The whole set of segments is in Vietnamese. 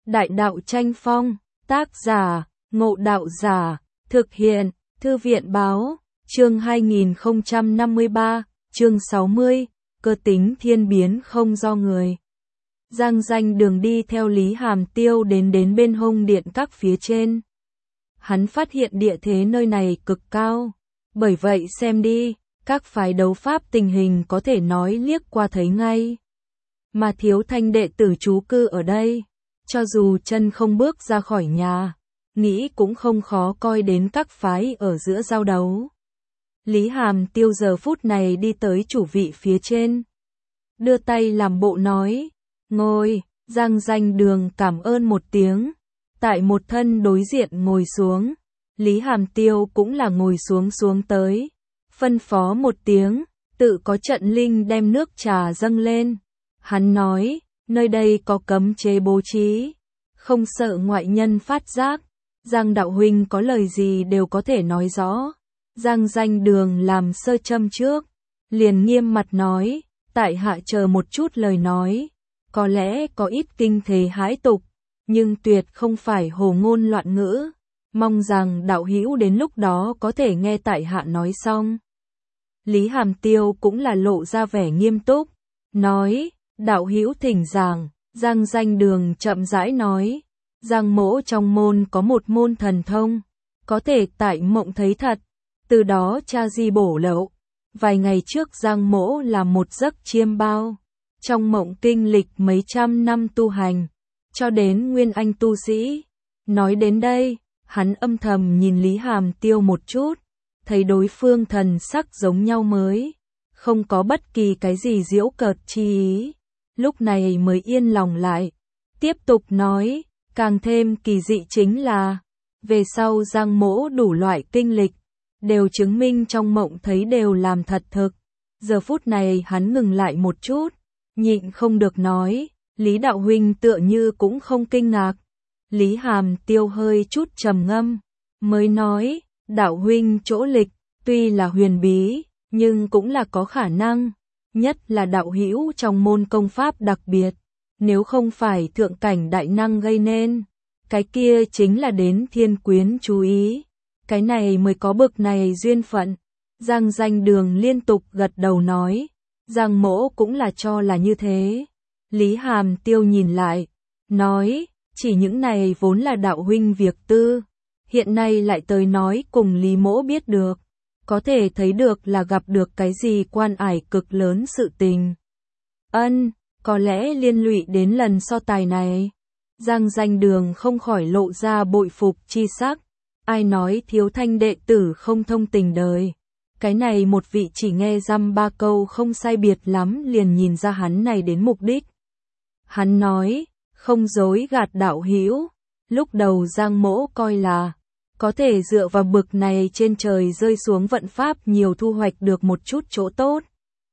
Đại đạo tranh phong, tác giả, Ngộ Đạo Giả, thực hiện, Thư viện báo, chương 2053, chương 60, cơ tính thiên biến không do người. Giang Danh Đường đi theo Lý Hàm Tiêu đến bên hông điện các phía trên. Hắn phát hiện địa thế nơi này cực cao, bởi vậy xem đi, các phái đấu pháp tình hình có thể nói liếc qua thấy ngay. Mà Thiếu Thanh đệ tử trú cư ở đây, cho dù chân không bước ra khỏi nhà, nghĩ cũng không khó coi đến các phái ở giữa giao đấu. Lý Hàm Tiêu giờ phút này đi tới chủ vị phía trên, đưa tay làm bộ nói, ngồi. Giang Danh Đường cảm ơn một tiếng, tại một thân đối diện ngồi xuống. Lý Hàm Tiêu cũng là ngồi xuống tới, phân phó một tiếng, tự có trận linh đem nước trà dâng lên. Hắn nói, nơi đây có cấm chế bố trí, không sợ ngoại nhân phát giác. Giang đạo huynh có lời gì đều có thể nói rõ. Giang Danh Đường làm sơ châm trước, liền nghiêm mặt nói, tại hạ chờ một chút lời nói, có lẽ có ít kinh thế hãi tục, nhưng tuyệt không phải hồ ngôn loạn ngữ, mong rằng đạo hữu đến lúc đó có thể nghe tại hạ nói xong. Lý Hàm Tiêu cũng là lộ ra vẻ nghiêm túc, nói, đạo hữu thỉnh giảng. Giang Danh Đường chậm rãi nói, Giang mỗ trong môn có một môn thần thông, có thể tại mộng thấy thật, từ đó tra di bổ lậu. Vài ngày trước Giang mỗ làm một giấc chiêm bao, trong mộng kinh lịch mấy trăm năm tu hành, cho đến nguyên anh tu sĩ. Nói đến đây, hắn âm thầm nhìn Lý Hàm Tiêu một chút, thấy đối phương thần sắc giống nhau mới, không có bất kỳ cái gì giễu cợt chi ý, lúc này mới yên lòng lại. Tiếp tục nói, càng thêm kỳ dị chính là, về sau Giang mỗ đủ loại kinh lịch, đều chứng minh trong mộng thấy đều làm thật thực. Giờ phút này hắn ngừng lại một chút, nhịn không được nói, Lý đạo huynh tựa như cũng không kinh ngạc. Lý Hàm Tiêu hơi chút trầm ngâm, mới nói, đạo huynh chỗ lịch, tuy là huyền bí, nhưng cũng là có khả năng, nhất là đạo hữu trong môn công pháp đặc biệt, nếu không phải thượng cảnh đại năng gây nên, cái kia chính là đến thiên quyến chú ý, cái này mới có bực này duyên phận. Giang Danh Đường liên tục gật đầu nói, Giang mỗ cũng là cho là như thế. Lý Hàm Tiêu nhìn lại, nói, chỉ những này vốn là đạo huynh việc tư, hiện nay lại tới nói cùng Lý mỗ biết được, có thể thấy được là gặp được cái gì quan ải cực lớn sự tình. Có lẽ liên lụy đến lần so tài này. Giang Danh Đường không khỏi lộ ra bội phục chi sắc. Ai nói Thiếu Thanh đệ tử không thông tình đời. Cái này một vị chỉ nghe dăm ba câu không sai biệt lắm liền nhìn ra hắn này đến mục đích. Hắn nói, không dối gạt đạo hữu. Lúc đầu Giang mỗ coi là, có thể dựa vào bực này trên trời rơi xuống vận pháp nhiều thu hoạch được một chút chỗ tốt.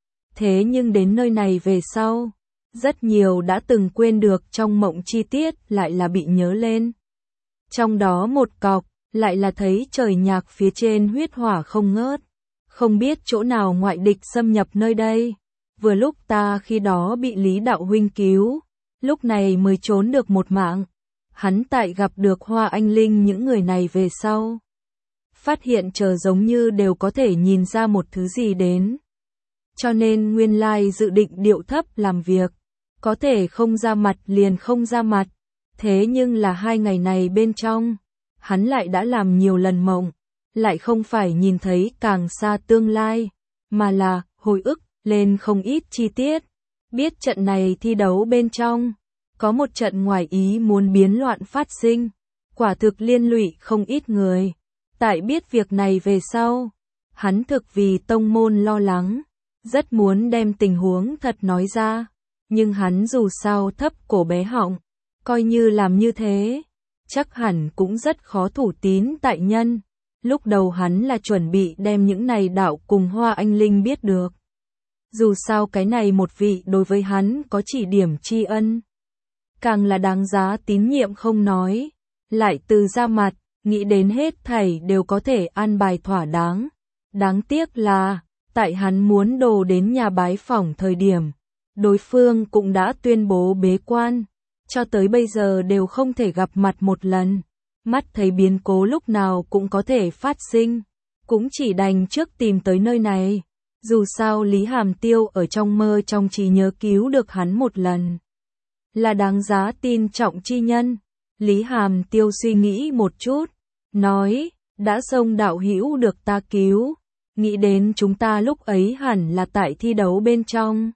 Thế nhưng đến nơi này về sau, rất nhiều đã từng quên được trong mộng chi tiết lại là bị nhớ lên. Trong đó một cọc, lại là thấy trời nhạc phía trên huyết hỏa không ngớt. Không biết chỗ nào ngoại địch xâm nhập nơi đây. Vừa lúc ta khi đó bị Lý đạo huynh cứu, lúc này mới trốn được một mạng. Hắn tại gặp được Hoa Anh Linh những người này về sau, phát hiện giống như đều có thể nhìn ra một thứ gì đến. Cho nên nguyên lai dự định điệu thấp làm việc, có thể không ra mặt liền không ra mặt. Thế nhưng là 2 ngày này bên trong, hắn lại đã làm nhiều lần mộng, lại không phải nhìn thấy càng xa tương lai, mà là hồi ức lên không ít chi tiết. Biết trận này thi đấu bên trong, có một trận ngoài ý muốn biến loạn phát sinh, quả thực liên lụy không ít người. Tại biết việc này về sau, hắn thực vì tông môn lo lắng, rất muốn đem tình huống thật nói ra, nhưng hắn dù sao thấp cổ bé họng, coi như làm như thế, chắc hẳn cũng rất khó thủ tín tại nhân. Lúc đầu hắn là chuẩn bị đem những này đạo cùng Hoa Anh Linh biết được. Dù sao cái này một vị đối với hắn có chỉ điểm tri ân, càng là đáng giá tín nhiệm không nói, lại từ ra mặt, nghĩ đến hết thảy đều có thể an bài thỏa đáng. Đáng tiếc là, tại hắn muốn đồ đến nhà bái phỏng thời điểm, đối phương cũng đã tuyên bố bế quan, cho tới bây giờ đều không thể gặp mặt một lần. Mắt thấy biến cố lúc nào cũng có thể phát sinh, cũng chỉ đành trước tìm tới nơi này. Dù sao Lý Hàm Tiêu ở trong mơ trong trí nhớ cứu được hắn một lần, là đáng giá tin trọng chi nhân. Lý Hàm Tiêu suy nghĩ một chút, nói, đã xông đạo hữu được ta cứu, nghĩ đến chúng ta lúc ấy hẳn là tại thi đấu bên trong.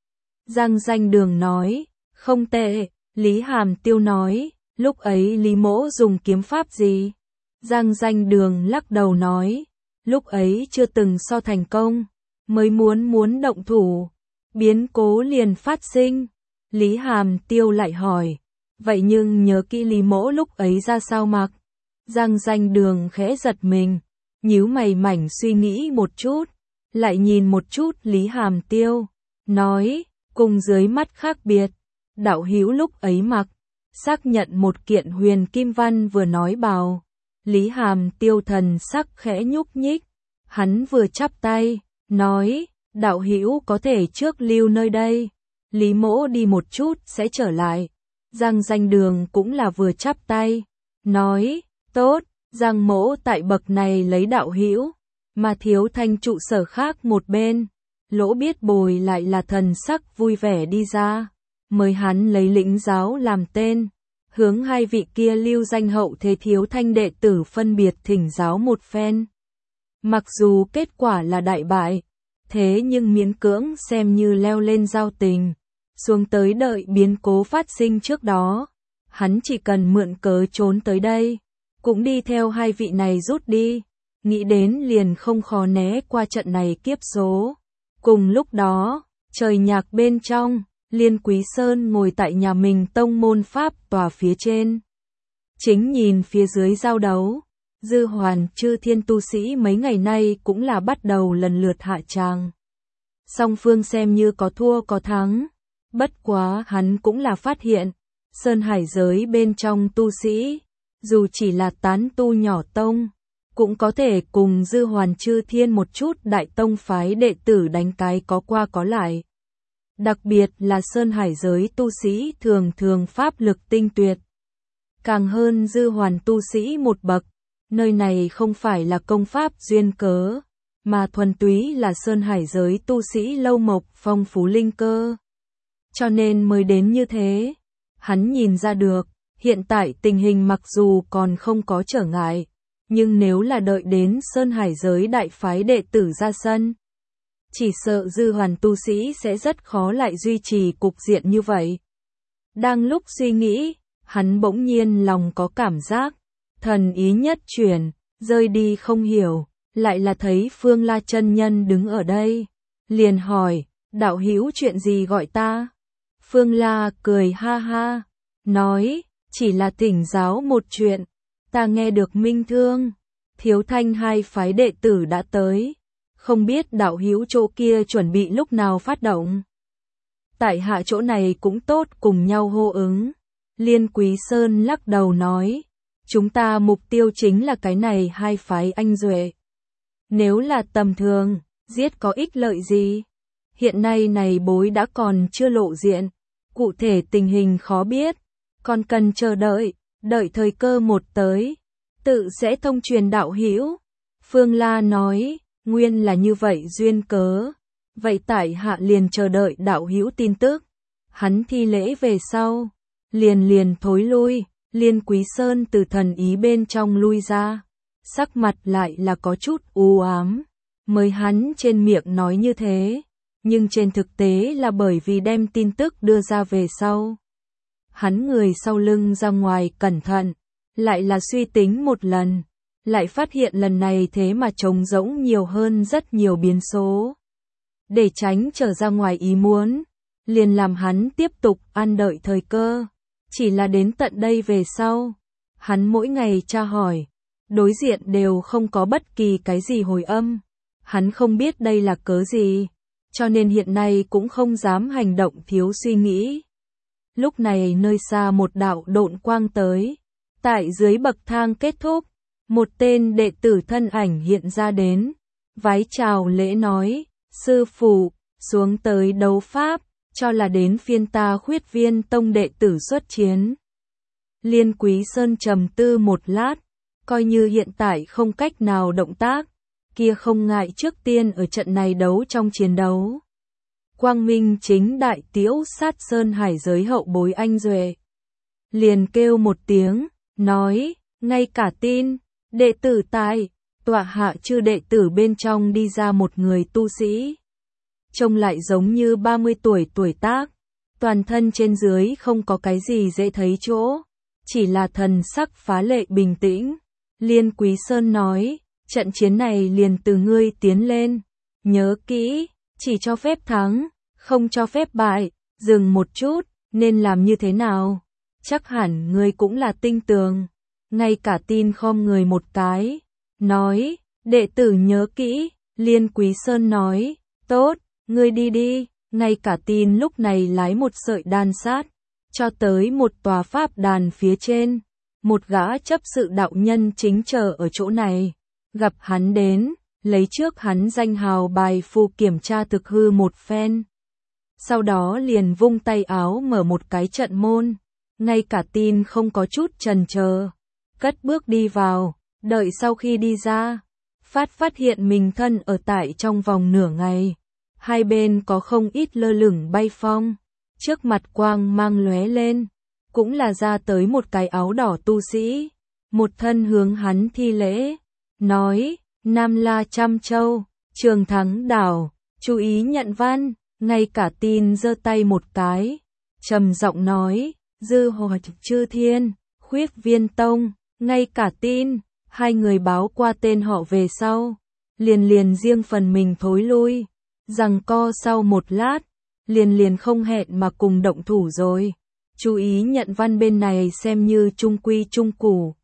Giang Danh Đường nói, không tệ. Lý Hàm Tiêu nói, lúc ấy Lý Mỗ dùng kiếm pháp gì? Giang Danh Đường lắc đầu nói, lúc ấy chưa từng so thành công, mới muốn động thủ, biến cố liền phát sinh. Lý Hàm Tiêu lại hỏi, vậy nhưng nhớ kỹ Lý Mỗ lúc ấy ra sao mặc? Giang Danh Đường khẽ giật mình, nhíu mày mảnh suy nghĩ một chút, lại nhìn một chút Lý Hàm Tiêu, nói, cùng dưới mắt khác biệt, đạo hữu lúc ấy mặc, xác nhận một kiện huyền kim văn vừa nói bảo. Lý Hàm Tiêu thần sắc khẽ nhúc nhích, hắn vừa chắp tay, nói, đạo hữu có thể trước lưu nơi đây, Lý Mỗ đi một chút sẽ trở lại. Giang Danh Đường cũng là vừa chắp tay, nói, tốt, Giang Mỗ tại bậc này lấy đạo hữu, mà Thiếu Thanh trụ sở khác một bên. Lỗ Biết Bồi lại là thần sắc vui vẻ đi ra, mời hắn lấy lĩnh giáo làm tên, hướng hai vị kia lưu danh hậu thế Thiếu Thanh đệ tử phân biệt thỉnh giáo một phen. Mặc dù kết quả là đại bại, thế nhưng miễn cưỡng xem như leo lên giao tình, xuống tới đợi biến cố phát sinh trước đó. Hắn chỉ cần mượn cớ trốn tới đây, cũng đi theo hai vị này rút đi, nghĩ đến liền không khó né qua trận này kiếp số. Cùng lúc đó, trời nhạc bên trong, Liên Quý Sơn ngồi tại nhà mình tông môn pháp tòa phía trên, chính nhìn phía dưới giao đấu. Dư Hoàn Chư Thiên tu sĩ mấy ngày nay cũng là bắt đầu lần lượt hạ tràng. Song phương xem như có thua có thắng, bất quá hắn cũng là phát hiện, Sơn Hải giới bên trong tu sĩ, dù chỉ là tán tu nhỏ tông, cũng có thể cùng Dư Hoàn Chư Thiên một chút đại tông phái đệ tử đánh cái có qua có lại. Đặc biệt là Sơn Hải giới tu sĩ thường thường pháp lực tinh tuyệt, càng hơn Dư Hoàn tu sĩ một bậc. Nơi này không phải là công pháp duyên cớ, mà thuần túy là Sơn Hải giới tu sĩ lâu mộc phong phú linh cơ. Cho nên mới đến như thế. Hắn nhìn ra được, hiện tại tình hình mặc dù còn không có trở ngại, nhưng nếu là đợi đến Sơn Hải giới đại phái đệ tử ra sân, chỉ sợ Dư Hoàn tu sĩ sẽ rất khó lại duy trì cục diện như vậy. Đang lúc suy nghĩ, hắn bỗng nhiên lòng có cảm giác, thần ý nhất chuyển, rơi đi không hiểu, lại là thấy Phương La chân nhân đứng ở đây, liền hỏi, đạo hữu chuyện gì gọi ta? Phương La cười ha ha, nói, chỉ là thỉnh giáo một chuyện, ta nghe được Minh Thương, Thiếu Thanh hai phái đệ tử đã tới, không biết đạo hữu chỗ kia chuẩn bị lúc nào phát động. Tại hạ chỗ này cũng tốt cùng nhau hô ứng. Liên Quý Sơn lắc đầu nói, chúng ta mục tiêu chính là cái này hai phái anh duệ. Nếu là tầm thường, giết có ích lợi gì? Hiện nay này bối đã còn chưa lộ diện, cụ thể tình hình khó biết, còn cần chờ đợi, đợi thời cơ một tới, tự sẽ thông truyền đạo hữu. Phương La nói, nguyên là như vậy duyên cớ, vậy tại hạ liền chờ đợi đạo hữu tin tức. Hắn thi lễ về sau, liền thối lui. Liên Quý Sơn từ thần ý bên trong lui ra, sắc mặt lại là có chút u ám, mới hắn trên miệng nói như thế, nhưng trên thực tế là bởi vì đem tin tức đưa ra về sau. Hắn người sau lưng ra ngoài cẩn thận, lại là suy tính một lần, lại phát hiện lần này thế mà trống rỗng nhiều hơn rất nhiều biến số. Để tránh trở ra ngoài ý muốn, liền làm hắn tiếp tục ăn đợi thời cơ. Chỉ là đến tận đây về sau, hắn mỗi ngày tra hỏi, đối diện đều không có bất kỳ cái gì hồi âm. Hắn không biết đây là cớ gì, cho nên hiện nay cũng không dám hành động thiếu suy nghĩ. Lúc này nơi xa một đạo độn quang tới, tại dưới bậc thang kết thúc, một tên đệ tử thân ảnh hiện ra đến, vái chào lễ nói, sư phụ, xuống tới đấu pháp. cho là đến phiên ta Khuyết Viên Tông đệ tử xuất chiến. Liên Quý Sơn trầm tư một lát, coi như hiện tại không cách nào động tác, kia không ngại trước tiên ở trận này đấu trong chiến đấu. Quang Minh chính đại tiễu sát Sơn Hải giới hậu bối anh Duệ. Liền kêu một tiếng, nói, ngay cả tin, đệ tử tại, tọa hạ chư đệ tử bên trong đi ra một người tu sĩ. Trông lại giống như 30 tuổi tuổi tác, toàn thân trên dưới không có cái gì dễ thấy chỗ, chỉ là thần sắc phá lệ bình tĩnh. Liên Quý Sơn nói, trận chiến này liền từ ngươi tiến lên, nhớ kỹ, chỉ cho phép thắng, không cho phép bại, dừng một chút, nên làm như thế nào? Chắc hẳn ngươi cũng là tinh tường. Ngay cả tin khom người một cái, nói, đệ tử nhớ kỹ. Liên Quý Sơn nói, tốt, ngươi đi đi. Ngay cả tin lúc này lái một sợi đan sát, cho tới một tòa pháp đàn phía trên. Một gã chấp sự đạo nhân chính chờ ở chỗ này, gặp hắn đến, lấy trước hắn danh hào bài phù kiểm tra thực hư một phen. Sau đó liền vung tay áo mở một cái trận môn, ngay cả tin không có chút chần chờ, cất bước đi vào, đợi sau khi đi ra, phát hiện mình thân ở tại trong vòng nửa ngày. Hai bên có không ít lơ lửng bay phong, trước mặt quang mang lóe lên, cũng là ra tới một cái áo đỏ tu sĩ, một thân hướng hắn thi lễ, nói, Nam La Trăm Châu, Trường Thắng Đảo, chú ý nhận văn. Ngay cả tin giơ tay một cái, trầm giọng nói, Dư Hòa Chư Thiên, Khuyết Viên Tông. Ngay cả tin, hai người báo qua tên họ về sau, liền riêng phần mình thối lui, giằng co sau một lát, liền không hẹn mà cùng động thủ rồi. Chú ý nhận văn bên này xem như trung quy trung củ.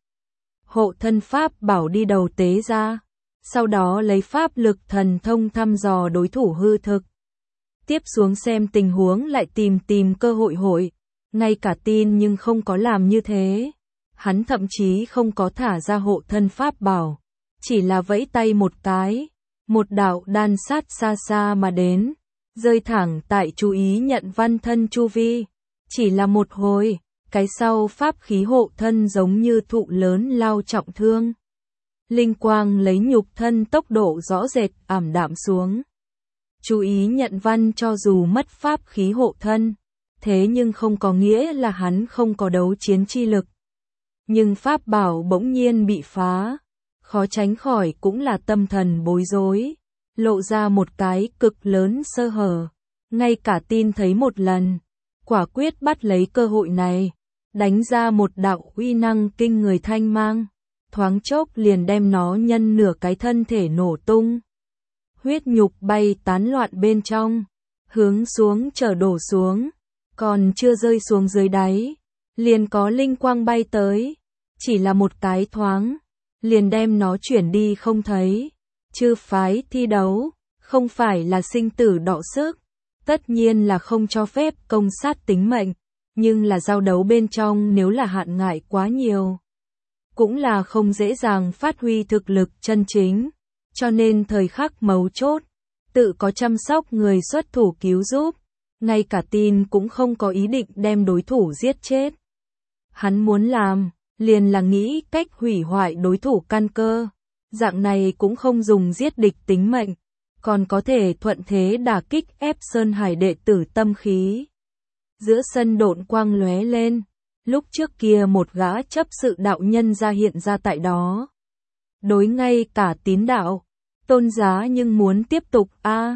Hộ thân pháp bảo đi đầu tế ra, sau đó lấy pháp lực thần thông thăm dò đối thủ hư thực. Tiếp xuống xem tình huống lại tìm cơ hội. Ngay cả tin nhưng không có làm như thế. Hắn thậm chí không có thả ra hộ thân pháp bảo, chỉ là vẫy tay một cái, một đạo đan sát xa xa mà đến, rơi thẳng tại chú ý nhận văn thân chu vi. Chỉ là một hồi, cái sau pháp khí hộ thân giống như thụ lớn lao trọng thương. Linh quang lấy nhục thân tốc độ rõ rệt ảm đạm xuống. Chú ý nhận văn cho dù mất pháp khí hộ thân, thế nhưng không có nghĩa là hắn không có đấu chiến chi lực. Nhưng pháp bảo bỗng nhiên bị phá, khó tránh khỏi cũng là tâm thần bối rối, lộ ra một cái cực lớn sơ hở. Ngay cả tin thấy một lần, quả quyết bắt lấy cơ hội này, đánh ra một đạo uy năng kinh người thanh mang, thoáng chốc liền đem nó nhân nửa cái thân thể nổ tung. Huyết nhục bay tán loạn bên trong, hướng xuống chở đổ xuống, còn chưa rơi xuống dưới đáy, liền có linh quang bay tới, chỉ là một cái thoáng, liền đem nó chuyển đi không thấy. Chư phái thi đấu, không phải là sinh tử đọ sức, tất nhiên là không cho phép công sát tính mệnh, nhưng là giao đấu bên trong nếu là hạn ngại quá nhiều, cũng là không dễ dàng phát huy thực lực chân chính, cho nên thời khắc mấu chốt, tự có chăm sóc người xuất thủ cứu giúp. Ngay cả tin cũng không có ý định đem đối thủ giết chết. Hắn muốn làm, liền là nghĩ cách hủy hoại đối thủ căn cơ. Dạng này cũng không dùng giết địch tính mệnh, còn có thể thuận thế đả kích ép Sơn Hải đệ tử tâm khí. Giữa sân độn quang lóe lên, lúc trước kia một gã chấp sự đạo nhân ra hiện ra tại đó. Đối ngay cả tín đạo, tôn giá nhưng muốn tiếp tục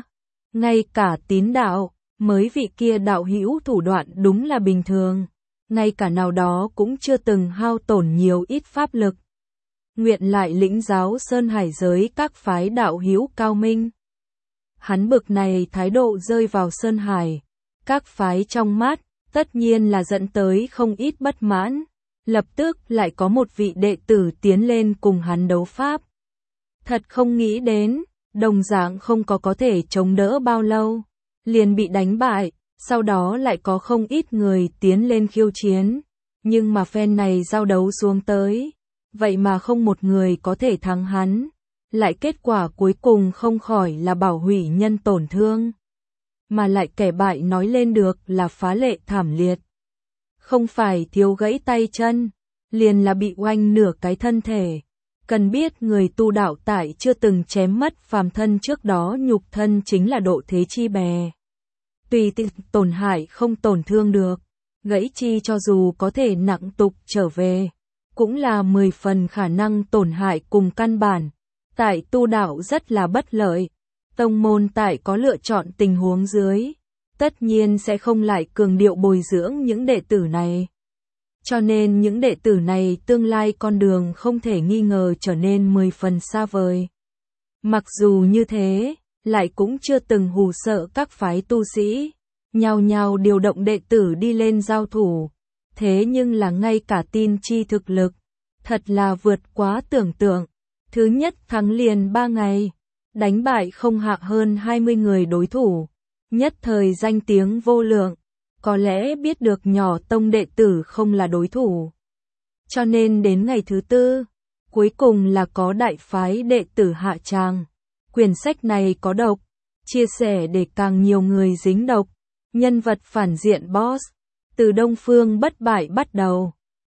ngay cả tín đạo, mới vị kia đạo hữu thủ đoạn đúng là bình thường, ngay cả nào đó cũng chưa từng hao tổn nhiều ít pháp lực. Nguyện lại lĩnh giáo Sơn Hải giới các phái đạo hữu cao minh. Hắn bực này thái độ rơi vào Sơn Hải, các phái trong mắt, tất nhiên là dẫn tới không ít bất mãn. Lập tức lại có một vị đệ tử tiến lên cùng hắn đấu pháp. Thật không nghĩ đến, đồng dạng không có thể chống đỡ bao lâu, liền bị đánh bại, sau đó lại có không ít người tiến lên khiêu chiến, nhưng mà phen này giao đấu xuống tới, vậy mà không một người có thể thắng hắn, lại kết quả cuối cùng không khỏi là bảo hủy nhân tổn thương. mà lại kẻ bại nói lên được là phá lệ thảm liệt. Không phải thiếu gãy tay chân, liền là bị oanh nửa cái thân thể. Cần biết người tu đạo tại chưa từng chém mất phàm thân trước đó nhục thân chính là độ thế chi bè. Tùy tiện tổn hại không tổn thương được, gãy chi cho dù có thể nặng tục trở về, cũng là 10 phần khả năng tổn hại cùng căn bản. Tại tu đạo rất là bất lợi, tông môn tại có lựa chọn tình huống dưới, tất nhiên sẽ không lại cường điệu bồi dưỡng những đệ tử này. Cho nên những đệ tử này tương lai con đường không thể nghi ngờ trở nên 10 phần xa vời. Mặc dù như thế, lại cũng chưa từng hù sợ các phái tu sĩ, nhao nhao điều động đệ tử đi lên giao thủ. Thế nhưng là ngay cả tin chi thực lực, thật là vượt quá tưởng tượng. Thứ nhất thắng liền 3 ngày, đánh bại không hạ hơn 20 người đối thủ, nhất thời danh tiếng vô lượng. Có lẽ biết được nhỏ tông đệ tử không là đối thủ. Cho nên đến ngày thứ 4, cuối cùng là có đại phái đệ tử hạ tràng. Quyển sách này có độc, chia sẻ để càng nhiều người dính độc. Nhân vật phản diện boss, từ Đông Phương bất bại bắt đầu.